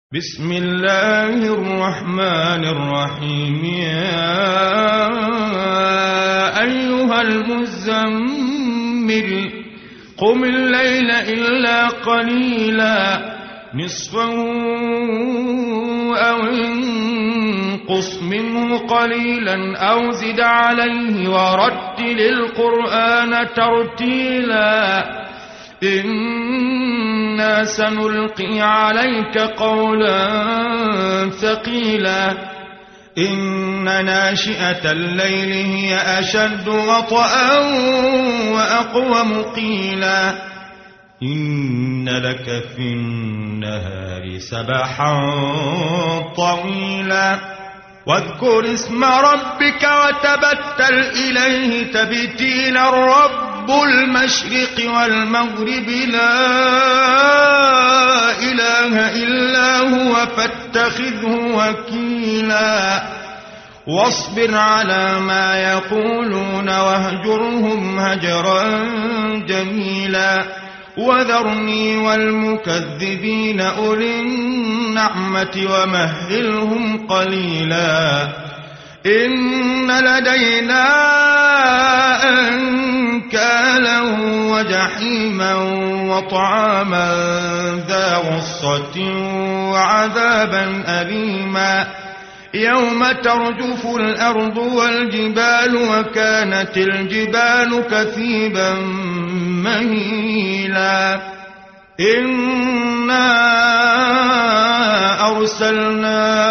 بسم الله الرحمن الرحيم. يا أيها المزمل قم الليل إلا قليلا نصفه أو انقص منه قليلا أو زد عليه ورتل القرآن ترتيلا إنا سنلقي عليك قولا ثقيلا إن ناشئة الليل هي أشد وطئا وأقوم قيلا إن لك في النهار سبحا طويلا واذكر اسم ربك وتبتل إليه تبتيلا رب المشرق والمغرب لا إله إلا هو فاتخذه وكيلا واصبر على ما يقولون واهجرهم هجرا جميلا وذرني والمكذبين أولي النعمة ومهلهم قليلا إن لدينا أنكالا وجحيما وطعاما ذا غصة وعذابا أليما يوم ترجف الأرض والجبال وكانت الجبال كثيبا مهيلا إنا أرسلنا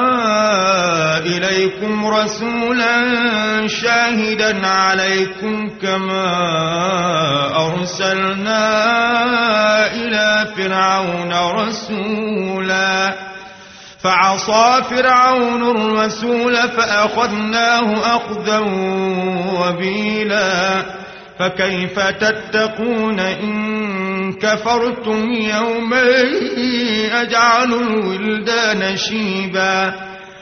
إليكم رسولا شاهدا عليكم كما أرسلنا إلى فرعون رسولا فعصى فرعون الرسول فأخذناه أخذا وبيلا فكيف تتقون إن كفرتم يوما يجعل الولدان شيبا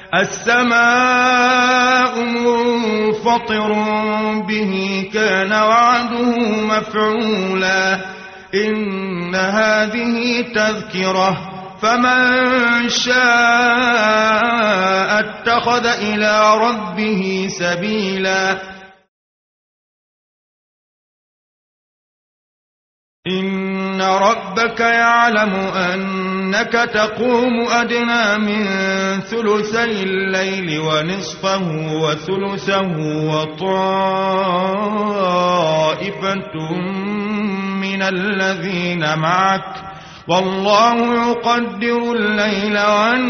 السماء منفطر به كان وعده مفعولا إن هذه تذكرة فمن شاء اتخذ إلى ربه سبيلا إن ربك يعلم أنك تقوم أدنى من ثلثي الليل ونصفه وثلثه وطائفة من الذين معك والله يقدر الليل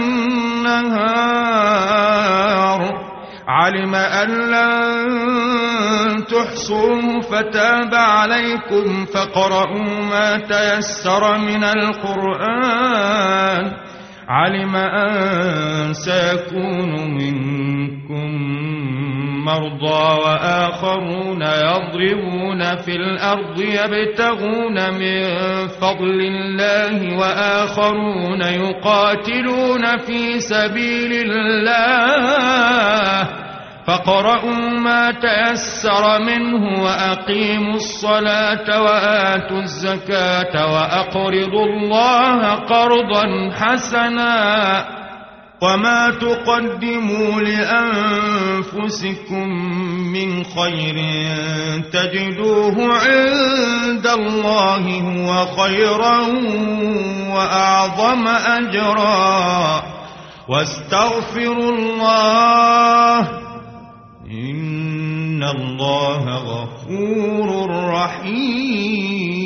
والنهار علم أن لن تحصوه فتاب عليكم فاقرؤوا ما تيسر من القرآن علم أن سيكون منكم مرضى وآخرون يضربون في الأرض يبتغون من فضل الله وآخرون يقاتلون في سبيل الله فاقرؤوا ما تيسر منه وأقيموا الصلاة وآتوا الزكاة وأقرضوا الله قرضا حسنا وما تقدموا لأنفسكم من خير تجدوه عند الله هو خيرا وأعظم أجرا واستغفروا الله إن الله غفور رحيم.